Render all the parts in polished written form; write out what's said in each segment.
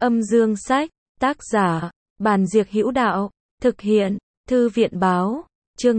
Âm dương sách, tác giả, Bàn Diệc Hữu Đạo, thực hiện, Thư viện báo, chương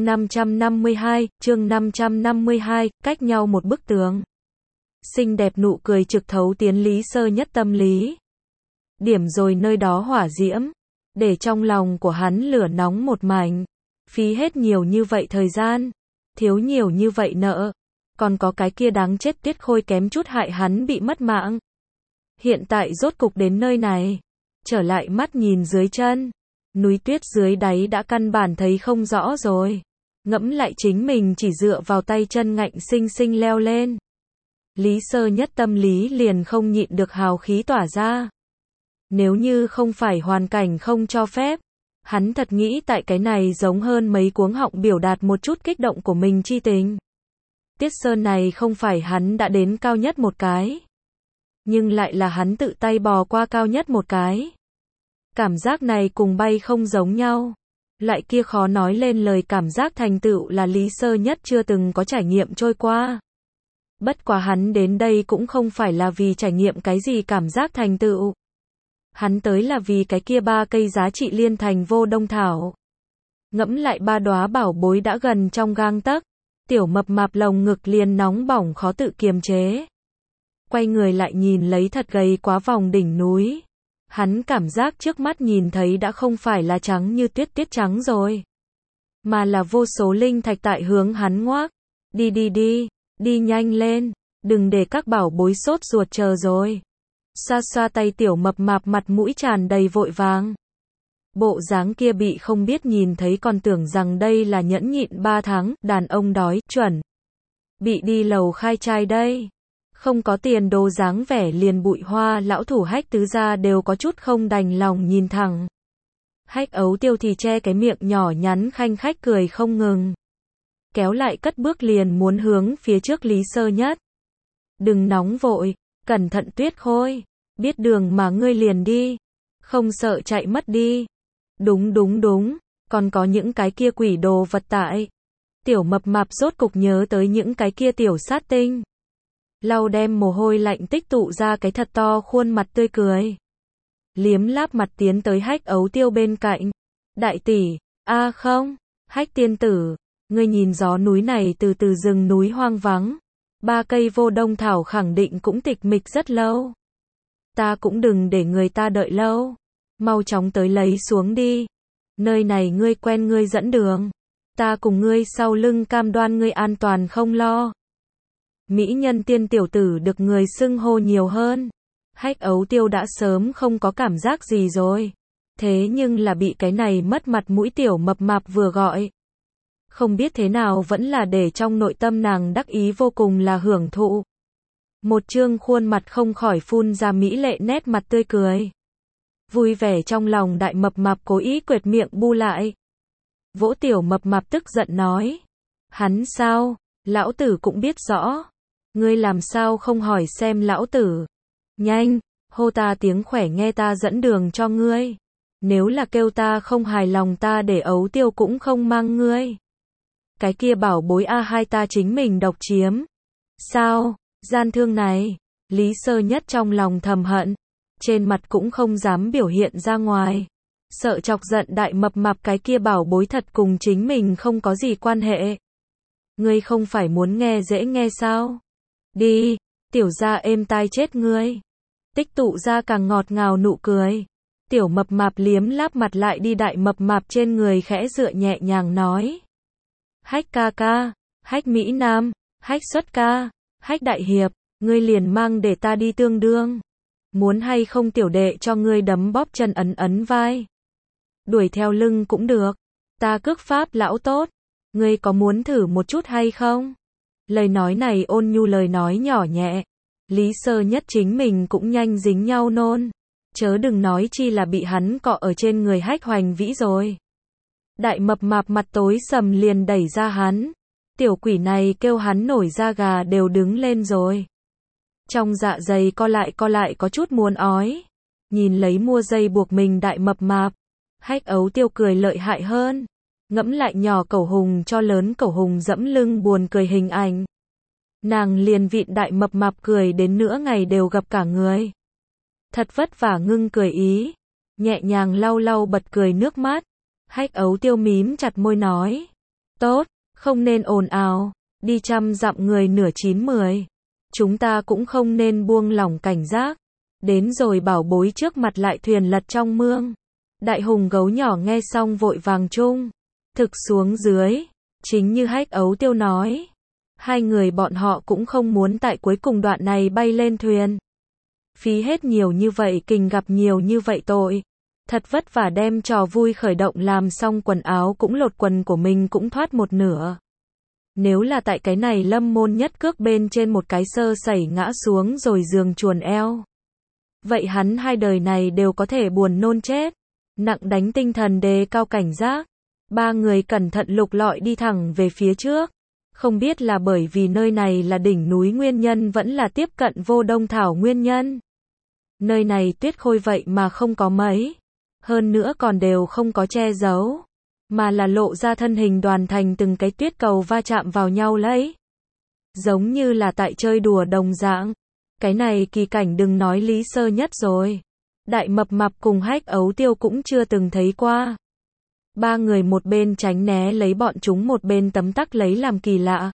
552, cách nhau một bức tường. Xinh đẹp nụ cười trực thấu tiến Lý Sơ Nhất tâm lý. Điểm rồi nơi đó hỏa diễm, để trong lòng của hắn lửa nóng một mảnh. Phí hết nhiều như vậy thời gian, thiếu nhiều như vậy nợ, còn có cái kia đáng chết Tiết Khôi kém chút hại hắn bị mất mạng. Hiện tại rốt cục đến nơi này, trở lại mắt nhìn dưới chân, núi tuyết dưới đáy đã căn bản thấy không rõ rồi. Ngẫm lại chính mình chỉ dựa vào tay chân ngạnh sinh sinh leo lên. Lý Sơ Nhất tâm lý liền không nhịn được hào khí tỏa ra. Nếu như không phải hoàn cảnh không cho phép, hắn thật nghĩ tại cái này giống hơn mấy cuống họng biểu đạt một chút kích động của mình chi tình. Tiết Sơn này không phải hắn đã đến cao nhất một cái, nhưng lại là hắn tự tay bò qua cao nhất một cái. Cảm giác này cùng bay không giống nhau. Loại kia khó nói lên lời cảm giác thành tựu là Lý Sơ Nhất chưa từng có trải nghiệm trôi qua. Bất quá hắn đến đây cũng không phải là vì trải nghiệm cái gì cảm giác thành tựu. Hắn tới là vì cái kia 3 cây giá trị liên thành vô đông thảo. Ngẫm lại 3 đóa bảo bối đã gần trong gang tấc, tiểu mập mạp lồng ngực liền nóng bỏng khó tự kiềm chế. Quay người lại nhìn lấy thật gầy quá vòng đỉnh núi. Hắn cảm giác trước mắt nhìn thấy đã không phải là trắng như tuyết tiết trắng rồi, mà là vô số linh thạch tại hướng hắn ngoác. Đi nhanh lên, đừng để các bảo bối sốt ruột chờ rồi. Xoa xoa tay tiểu mập mạp mặt mũi tràn đầy vội vàng. Bộ dáng kia bị không biết nhìn thấy còn tưởng rằng đây là nhẫn nhịn 3 tháng, đàn ông đói, chuẩn. Bị đi lầu khai trai đây. Không có tiền đồ dáng vẻ liền bụi hoa lão thủ Hách tứ gia đều có chút không đành lòng nhìn thẳng. Hách Ấu Tiêu thì che cái miệng nhỏ nhắn khanh khách cười không ngừng. Kéo lại cất bước liền muốn hướng phía trước Lý Sơ Nhất. Đừng nóng vội, cẩn thận Tuyết Khôi, biết đường mà ngươi liền đi, không sợ chạy mất đi. Đúng, còn có những cái kia quỷ đồ vật tại. Tiểu mập mạp rốt cục nhớ tới những cái kia tiểu sát tinh. Lau đem mồ hôi lạnh tích tụ ra cái thật to khuôn mặt tươi cười. Liếm láp mặt tiến tới Hách Ấu Tiêu bên cạnh. Đại tỷ, không, Hách tiên tử, ngươi nhìn gió núi này từ từ rừng núi hoang vắng. 3 cây vô đông thảo khẳng định cũng tịch mịch rất lâu. Ta cũng đừng để người ta đợi lâu. Mau chóng tới lấy xuống đi. Nơi này ngươi quen ngươi dẫn đường. Ta cùng ngươi sau lưng cam đoan ngươi an toàn không lo. Mỹ nhân tiên tiểu tử được người xưng hô nhiều hơn. Hách Ấu Tiêu đã sớm không có cảm giác gì rồi. Thế nhưng là bị cái này mất mặt mũi tiểu mập mạp vừa gọi. Không biết thế nào vẫn là để trong nội tâm nàng đắc ý vô cùng là hưởng thụ. Một trương khuôn mặt không khỏi phun ra mỹ lệ nét mặt tươi cười. Vui vẻ trong lòng đại mập mạp cố ý quệt miệng bu lại. Vỗ tiểu mập mạp tức giận nói. Hắn sao? Lão tử cũng biết rõ. Ngươi làm sao không hỏi xem lão tử. Nhanh, hô ta tiếng khỏe nghe ta dẫn đường cho ngươi. Nếu là kêu ta không hài lòng ta để Ấu Tiêu cũng không mang ngươi. Cái kia bảo bối hai ta chính mình độc chiếm. Sao, gian thương này. Lý Sơ Nhất trong lòng thầm hận. Trên mặt cũng không dám biểu hiện ra ngoài. Sợ chọc giận đại mập mạp cái kia bảo bối thật cùng chính mình không có gì quan hệ. Ngươi không phải muốn nghe dễ nghe sao? Đi, tiểu gia êm tai chết ngươi. Tích tụ ra càng ngọt ngào nụ cười. Tiểu mập mạp liếm láp mặt lại đi đại mập mạp trên người khẽ dựa nhẹ nhàng nói. Hách ca ca, Hách Mỹ Nam, Hách xuất ca, Hách đại hiệp, ngươi liền mang để ta đi tương đương. Muốn hay không tiểu đệ cho ngươi đấm bóp chân ấn vai. Đuổi theo lưng cũng được. Ta cước pháp lão tốt. Ngươi có muốn thử một chút hay không? Lời nói này ôn nhu lời nói nhỏ nhẹ. Lý Sơ Nhất chính mình cũng nhanh dính nhau nôn. Chớ đừng nói chi là bị hắn cọ ở trên người Hách Hoành Vĩ rồi. Đại mập mạp mặt tối sầm liền đẩy ra hắn. Tiểu quỷ này kêu hắn nổi da gà đều đứng lên rồi. Trong dạ dày co lại có chút muốn ói. Nhìn lấy mua dây buộc mình đại mập mạp. Hách Ấu Tiêu cười lợi hại hơn. Ngẫm lại nhỏ cẩu hùng cho lớn cẩu hùng dẫm lưng buồn cười hình ảnh. Nàng liền vịn đại mập mạp cười đến nửa ngày đều gặp cả người. Thật vất vả ngưng cười ý, nhẹ nhàng lau lau bật cười nước mắt. Hách Ấu Tiêu mím chặt môi nói. Tốt, không nên ồn ào, đi trăm dặm người nửa chín mười. Chúng ta cũng không nên buông lỏng cảnh giác. Đến rồi bảo bối trước mặt lại thuyền lật trong mương. Đại hùng gấu nhỏ nghe xong vội vàng chung thực xuống dưới. Chính như Hách Ấu Tiêu nói. Hai người bọn họ cũng không muốn tại cuối cùng đoạn này bay lên thuyền. Phí hết nhiều như vậy kình gặp nhiều như vậy tội. Thật vất vả đem trò vui khởi động làm xong quần áo cũng lột quần của mình cũng thoát một nửa. Nếu là tại cái này Lâm Môn nhất cước bên trên một cái sơ sẩy ngã xuống rồi giường chuồn eo. Vậy hắn hai đời này đều có thể buồn nôn chết. Nặng đánh tinh thần đề cao cảnh giác. Ba người cẩn thận lục lọi đi thẳng về phía trước. Không biết là bởi vì nơi này là đỉnh núi nguyên nhân vẫn là tiếp cận vô đông thảo nguyên nhân. Nơi này tuyết khôi vậy mà không có mấy. Hơn nữa còn đều không có che giấu. Mà là lộ ra thân hình đoàn thành từng cái tuyết cầu va chạm vào nhau lấy. Giống như là tại chơi đùa đồng dạng. Cái này kỳ cảnh đừng nói Lý Sơ Nhất rồi. Đại Mập Mạp cùng Hách Ấu Tiêu cũng chưa từng thấy qua. Ba người một bên tránh né lấy bọn chúng một bên tấm tắc lấy làm kỳ lạ.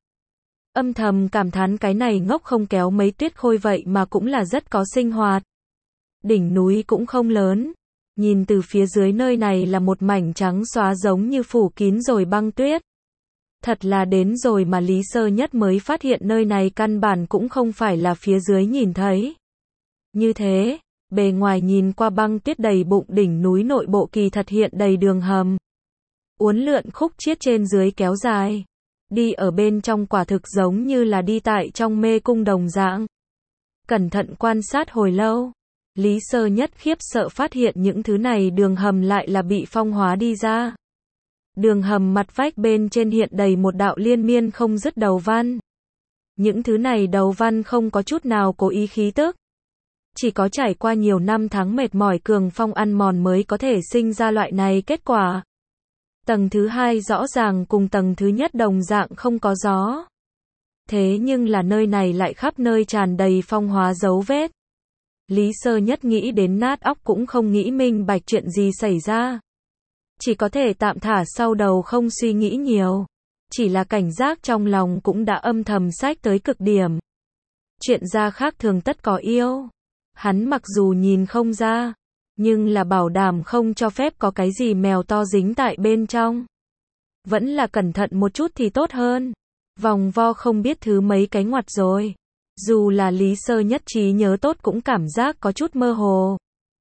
Âm thầm cảm thán cái này ngốc không kéo mấy tuyết khôi vậy mà cũng là rất có sinh hoạt. Đỉnh núi cũng không lớn. Nhìn từ phía dưới nơi này là một mảnh trắng xóa giống như phủ kín rồi băng tuyết. Thật là đến rồi mà Lý Sơ Nhất mới phát hiện nơi này căn bản cũng không phải là phía dưới nhìn thấy. Như thế, bề ngoài nhìn qua băng tuyết đầy bụng đỉnh núi nội bộ kỳ thật hiện đầy đường hầm. Uốn lượn khúc chiết trên dưới kéo dài. Đi ở bên trong quả thực giống như là đi tại trong mê cung đồng dạng. Cẩn thận quan sát hồi lâu. Lý Sơ Nhất khiếp sợ phát hiện những thứ này đường hầm lại là bị phong hóa đi ra. Đường hầm mặt vách bên trên hiện đầy một đạo liên miên không dứt đầu văn. Những thứ này đầu văn không có chút nào cố ý khí tức. Chỉ có trải qua nhiều năm tháng mệt mỏi cường phong ăn mòn mới có thể sinh ra loại này kết quả. Tầng thứ hai rõ ràng cùng tầng thứ nhất đồng dạng không có gió. Thế nhưng là nơi này lại khắp nơi tràn đầy phong hóa dấu vết. Lý Sơ Nhất nghĩ đến nát óc cũng không nghĩ minh bạch chuyện gì xảy ra. Chỉ có thể tạm thả sau đầu không suy nghĩ nhiều. Chỉ là cảnh giác trong lòng cũng đã âm thầm xách tới cực điểm. Chuyện ra khác thường tất có yêu. Hắn mặc dù nhìn không ra, nhưng là bảo đảm không cho phép có cái gì mèo to dính tại bên trong. Vẫn là cẩn thận một chút thì tốt hơn. Vòng vo không biết thứ mấy cái ngoặt rồi. Dù là Lý Sơ Nhất trí nhớ tốt cũng cảm giác có chút mơ hồ.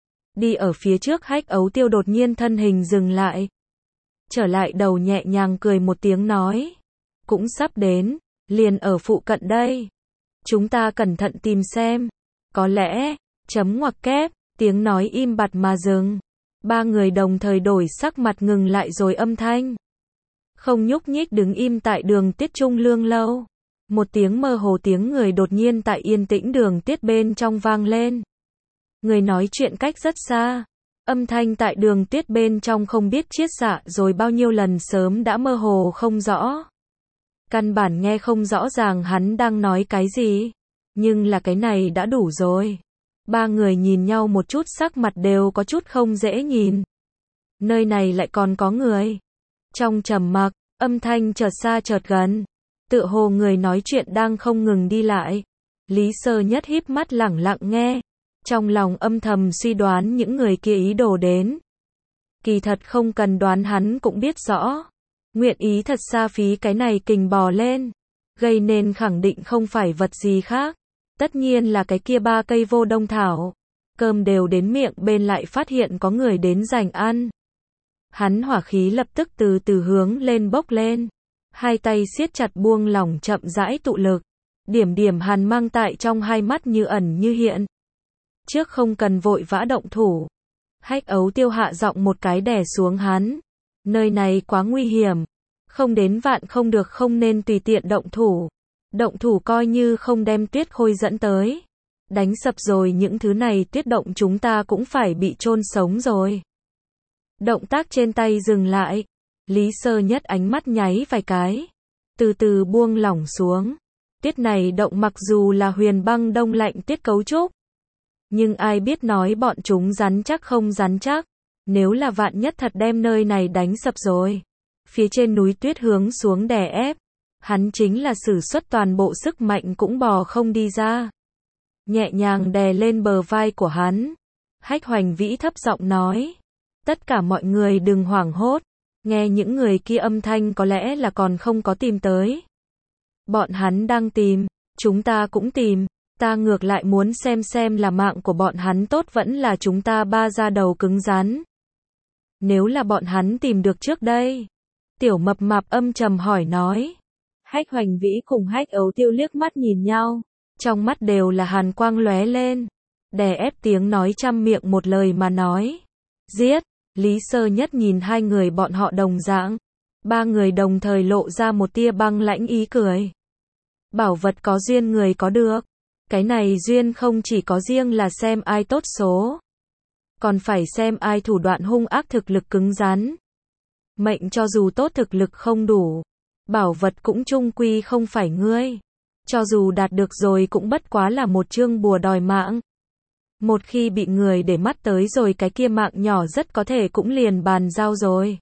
Đi ở phía trước Hách Ấu Tiêu đột nhiên thân hình dừng lại. Trở lại đầu nhẹ nhàng cười một tiếng nói. Cũng sắp đến, liền ở phụ cận đây. Chúng ta cẩn thận tìm xem. Có lẽ, chấm ngoặc kép, tiếng nói im bặt mà dừng. Ba người đồng thời đổi sắc mặt ngừng lại rồi âm thanh. Không nhúc nhích đứng im tại đường Tiết Trung Lương lâu. Một tiếng mơ hồ tiếng người đột nhiên tại yên tĩnh đường Tiết bên trong vang lên. Người nói chuyện cách rất xa. Âm thanh tại đường Tiết bên trong không biết chiết xạ rồi bao nhiêu lần sớm đã mơ hồ không rõ. Căn bản nghe không rõ ràng hắn đang nói cái gì. Nhưng là cái này đã đủ rồi. Ba người nhìn nhau một chút sắc mặt đều có chút không dễ nhìn. Nơi này lại còn có người. Trong trầm mặc, âm thanh chợt xa chợt gần. Tựa hồ người nói chuyện đang không ngừng đi lại. Lý Sơ Nhất híp mắt lẳng lặng nghe. Trong lòng âm thầm suy đoán những người kia ý đồ đến. Kỳ thật không cần đoán hắn cũng biết rõ. Nguyện ý thật xa phí cái này kình bò lên. Gây nên khẳng định không phải vật gì khác. Tất nhiên là cái kia ba cây vô đông thảo. Cơm đều đến miệng bên lại phát hiện có người đến giành ăn. Hắn hỏa khí lập tức từ từ hướng lên bốc lên. Hai tay siết chặt buông lỏng chậm rãi tụ lực. Điểm điểm hàn mang tại trong hai mắt như ẩn như hiện. Trước không cần vội vã động thủ. Hách Ấu Tiêu hạ giọng một cái đè xuống hắn. Nơi này quá nguy hiểm. Không đến vạn không được không nên tùy tiện động thủ. Động thủ coi như không đem tuyết khôi dẫn tới. Đánh sập rồi những thứ này tuyết động chúng ta cũng phải bị chôn sống rồi. Động tác trên tay dừng lại. Lý Sơ Nhất ánh mắt nháy vài cái. Từ từ buông lỏng xuống. Tuyết này động mặc dù là huyền băng đông lạnh tuyết cấu trúc. Nhưng ai biết nói bọn chúng rắn chắc không rắn chắc. Nếu là vạn nhất thật đem nơi này đánh sập rồi. Phía trên núi tuyết hướng xuống đè ép. Hắn chính là sử xuất toàn bộ sức mạnh cũng bò không đi ra. Nhẹ nhàng đè lên bờ vai của hắn. Hách Hoành Vĩ thấp giọng nói. Tất cả mọi người đừng hoảng hốt. Nghe những người kia âm thanh có lẽ là còn không có tìm tới. Bọn hắn đang tìm. Chúng ta cũng tìm. Ta ngược lại muốn xem là mạng của bọn hắn tốt vẫn là chúng ta ba ra đầu cứng rắn. Nếu là bọn hắn tìm được trước đây. Tiểu Mập Mạp âm trầm hỏi nói. Hách Hoành Vĩ cùng Hách Ấu Tiêu liếc mắt nhìn nhau. Trong mắt đều là hàn quang lóe lên. Đè ép tiếng nói trăm miệng một lời mà nói. Giết! Lý Sơ Nhất nhìn hai người bọn họ đồng dạng. Ba người đồng thời lộ ra một tia băng lãnh ý cười. Bảo vật có duyên người có được. Cái này duyên không chỉ có riêng là xem ai tốt số. Còn phải xem ai thủ đoạn hung ác thực lực cứng rắn. Mệnh cho dù tốt thực lực không đủ. Bảo vật cũng chung quy không phải ngươi. Cho dù đạt được rồi cũng bất quá là một chương bùa đòi mạng. Một khi bị người để mắt tới rồi cái kia mạng nhỏ rất có thể cũng liền bàn giao rồi.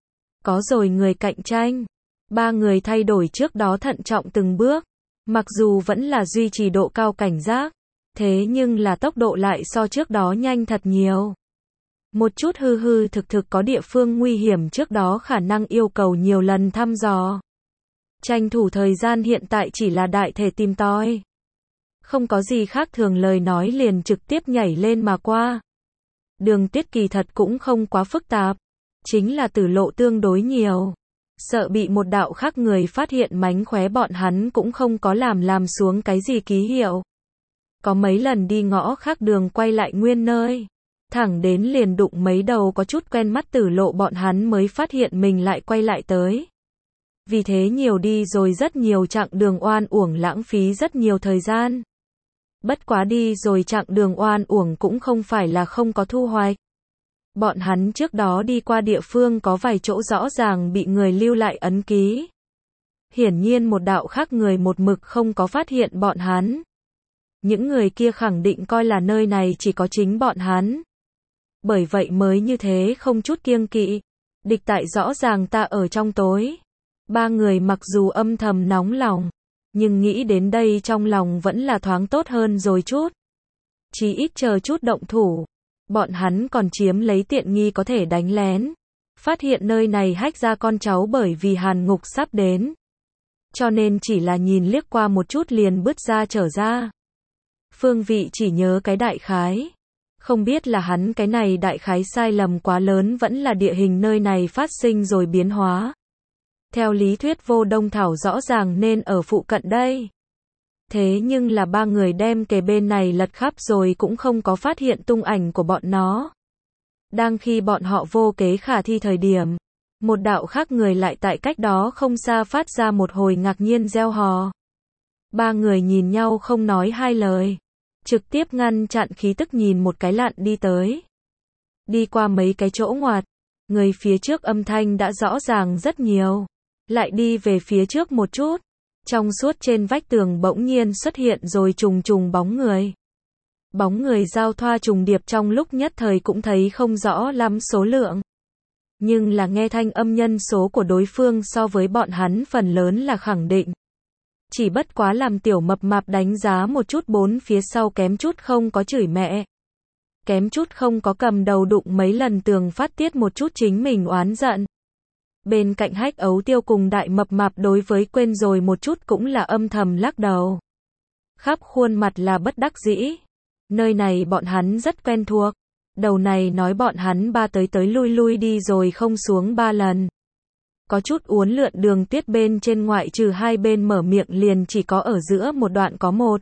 Có rồi người cạnh tranh. Ba người thay đổi trước đó thận trọng từng bước. Mặc dù vẫn là duy trì độ cao cảnh giác. Thế nhưng là tốc độ lại so trước đó nhanh thật nhiều. Một chút hư thực có địa phương nguy hiểm trước đó khả năng yêu cầu nhiều lần thăm dò. Tranh thủ thời gian hiện tại chỉ là đại thể tìm tòi. Không có gì khác thường lời nói liền trực tiếp nhảy lên mà qua. Đường Tuyết kỳ thật cũng không quá phức tạp. Chính là tử lộ tương đối nhiều. Sợ bị một đạo khác người phát hiện mánh khóe bọn hắn cũng không có làm xuống cái gì ký hiệu. Có mấy lần đi ngõ khác đường quay lại nguyên nơi. Thẳng đến liền đụng mấy đầu có chút quen mắt tử lộ bọn hắn mới phát hiện mình lại quay lại tới. Vì thế nhiều đi rồi rất nhiều chặng đường oan uổng lãng phí rất nhiều thời gian. Bất quá đi rồi chặng đường oan uổng cũng không phải là không có thu hoạch. Bọn hắn trước đó đi qua địa phương có vài chỗ rõ ràng bị người lưu lại ấn ký. Hiển nhiên một đạo khác người một mực không có phát hiện bọn hắn. Những người kia khẳng định coi là nơi này chỉ có chính bọn hắn. Bởi vậy mới như thế không chút kiêng kỵ. Địch tại rõ ràng ta ở trong tối. Ba người mặc dù âm thầm nóng lòng. Nhưng nghĩ đến đây trong lòng vẫn là thoáng tốt hơn rồi chút. Chỉ ít chờ chút động thủ. Bọn hắn còn chiếm lấy tiện nghi có thể đánh lén. Phát hiện nơi này hách ra con cháu bởi vì hàn ngục sắp đến. Cho nên chỉ là nhìn liếc qua một chút liền bứt ra trở ra. Phương Vị chỉ nhớ cái đại khái. Không biết là hắn cái này đại khái sai lầm quá lớn vẫn là địa hình nơi này phát sinh rồi biến hóa. Theo lý thuyết Vô Đông Thảo rõ ràng nên ở phụ cận đây. Thế nhưng là ba người đem kề bên này lật khắp rồi cũng không có phát hiện tung ảnh của bọn nó. Đang khi bọn họ vô kế khả thi thời điểm, một đạo khác người lại tại cách đó không xa phát ra một hồi ngạc nhiên reo hò. Ba người nhìn nhau không nói hai lời. Trực tiếp ngăn chặn khí tức nhìn một cái lặn đi tới. Đi qua mấy cái chỗ ngoặt, người phía trước âm thanh đã rõ ràng rất nhiều. Lại đi về phía trước một chút. Trong suốt trên vách tường bỗng nhiên xuất hiện rồi trùng bóng người. Bóng người giao thoa trùng điệp trong lúc nhất thời cũng thấy không rõ lắm số lượng. Nhưng là nghe thanh âm nhân số của đối phương so với bọn hắn phần lớn là khẳng định. Chỉ bất quá làm Tiểu Mập Mạp đánh giá một chút bốn phía sau kém chút không có chửi mẹ. Kém chút không có cầm đầu đụng mấy lần tường phát tiết một chút chính mình oán giận. Bên cạnh Hách Ấu Tiêu cùng Đại Mập Mạp đối với quên rồi một chút cũng là âm thầm lắc đầu. Khắp khuôn mặt là bất đắc dĩ. Nơi này bọn hắn rất quen thuộc. Đầu này nói bọn hắn ba tới lui đi rồi không xuống ba lần. Có chút uốn lượn đường tuyết bên trên ngoại trừ hai bên mở miệng liền chỉ có ở giữa một đoạn có một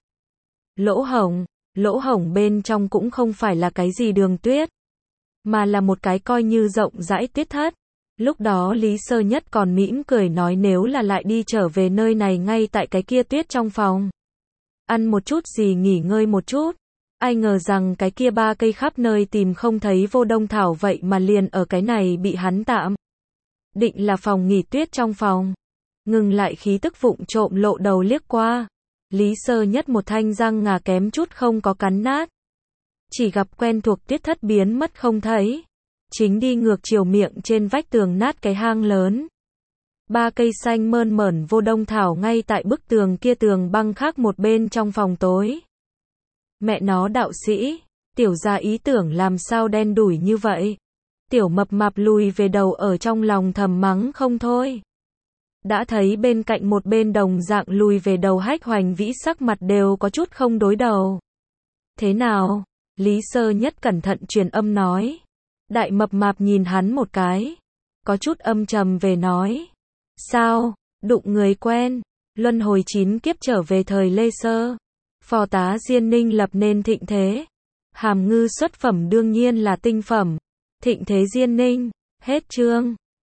lỗ hổng bên trong cũng không phải là cái gì đường tuyết, mà là một cái coi như rộng rãi tuyết thất. Lúc đó Lý Sơ Nhất còn mỉm cười nói nếu là lại đi trở về nơi này ngay tại cái kia tuyết trong phòng. Ăn một chút gì nghỉ ngơi một chút. Ai ngờ rằng cái kia ba cây khắp nơi tìm không thấy Vô Đông Thảo vậy mà liền ở cái này bị hắn tạm định là phòng nghỉ tuyết trong phòng. Ngừng lại khí tức vụng trộm lộ đầu liếc qua. Lý Sơ Nhất một thanh răng ngà kém chút không có cắn nát. Chỉ gặp quen thuộc Tiết Thất biến mất không thấy. Chính đi ngược chiều miệng trên vách tường nát cái hang lớn. 3 cây xanh mơn mởn vô đông thảo ngay tại bức tường kia, tường băng khác một bên trong phòng tối. Mẹ nó đạo sĩ, tiểu ra ý tưởng làm sao đen đủi như vậy. Tiểu mập mạp lùi về đầu ở trong lòng thầm mắng không thôi. Đã thấy bên cạnh một bên đồng dạng lùi về đầu Hách Hoành Vĩ sắc mặt đều có chút không đối đầu. Thế nào? Lý Sơ Nhất cẩn thận truyền âm nói. Đại mập mạp nhìn hắn một cái. Có chút âm trầm về nói. Sao? Đụng người quen. Luân hồi 9 kiếp trở về thời Lê Sơ. Phò tá Diên Ninh lập nên thịnh thế. Hàm ngư xuất phẩm đương nhiên là tinh phẩm. Thịnh thế Diên Ninh. Hết chương.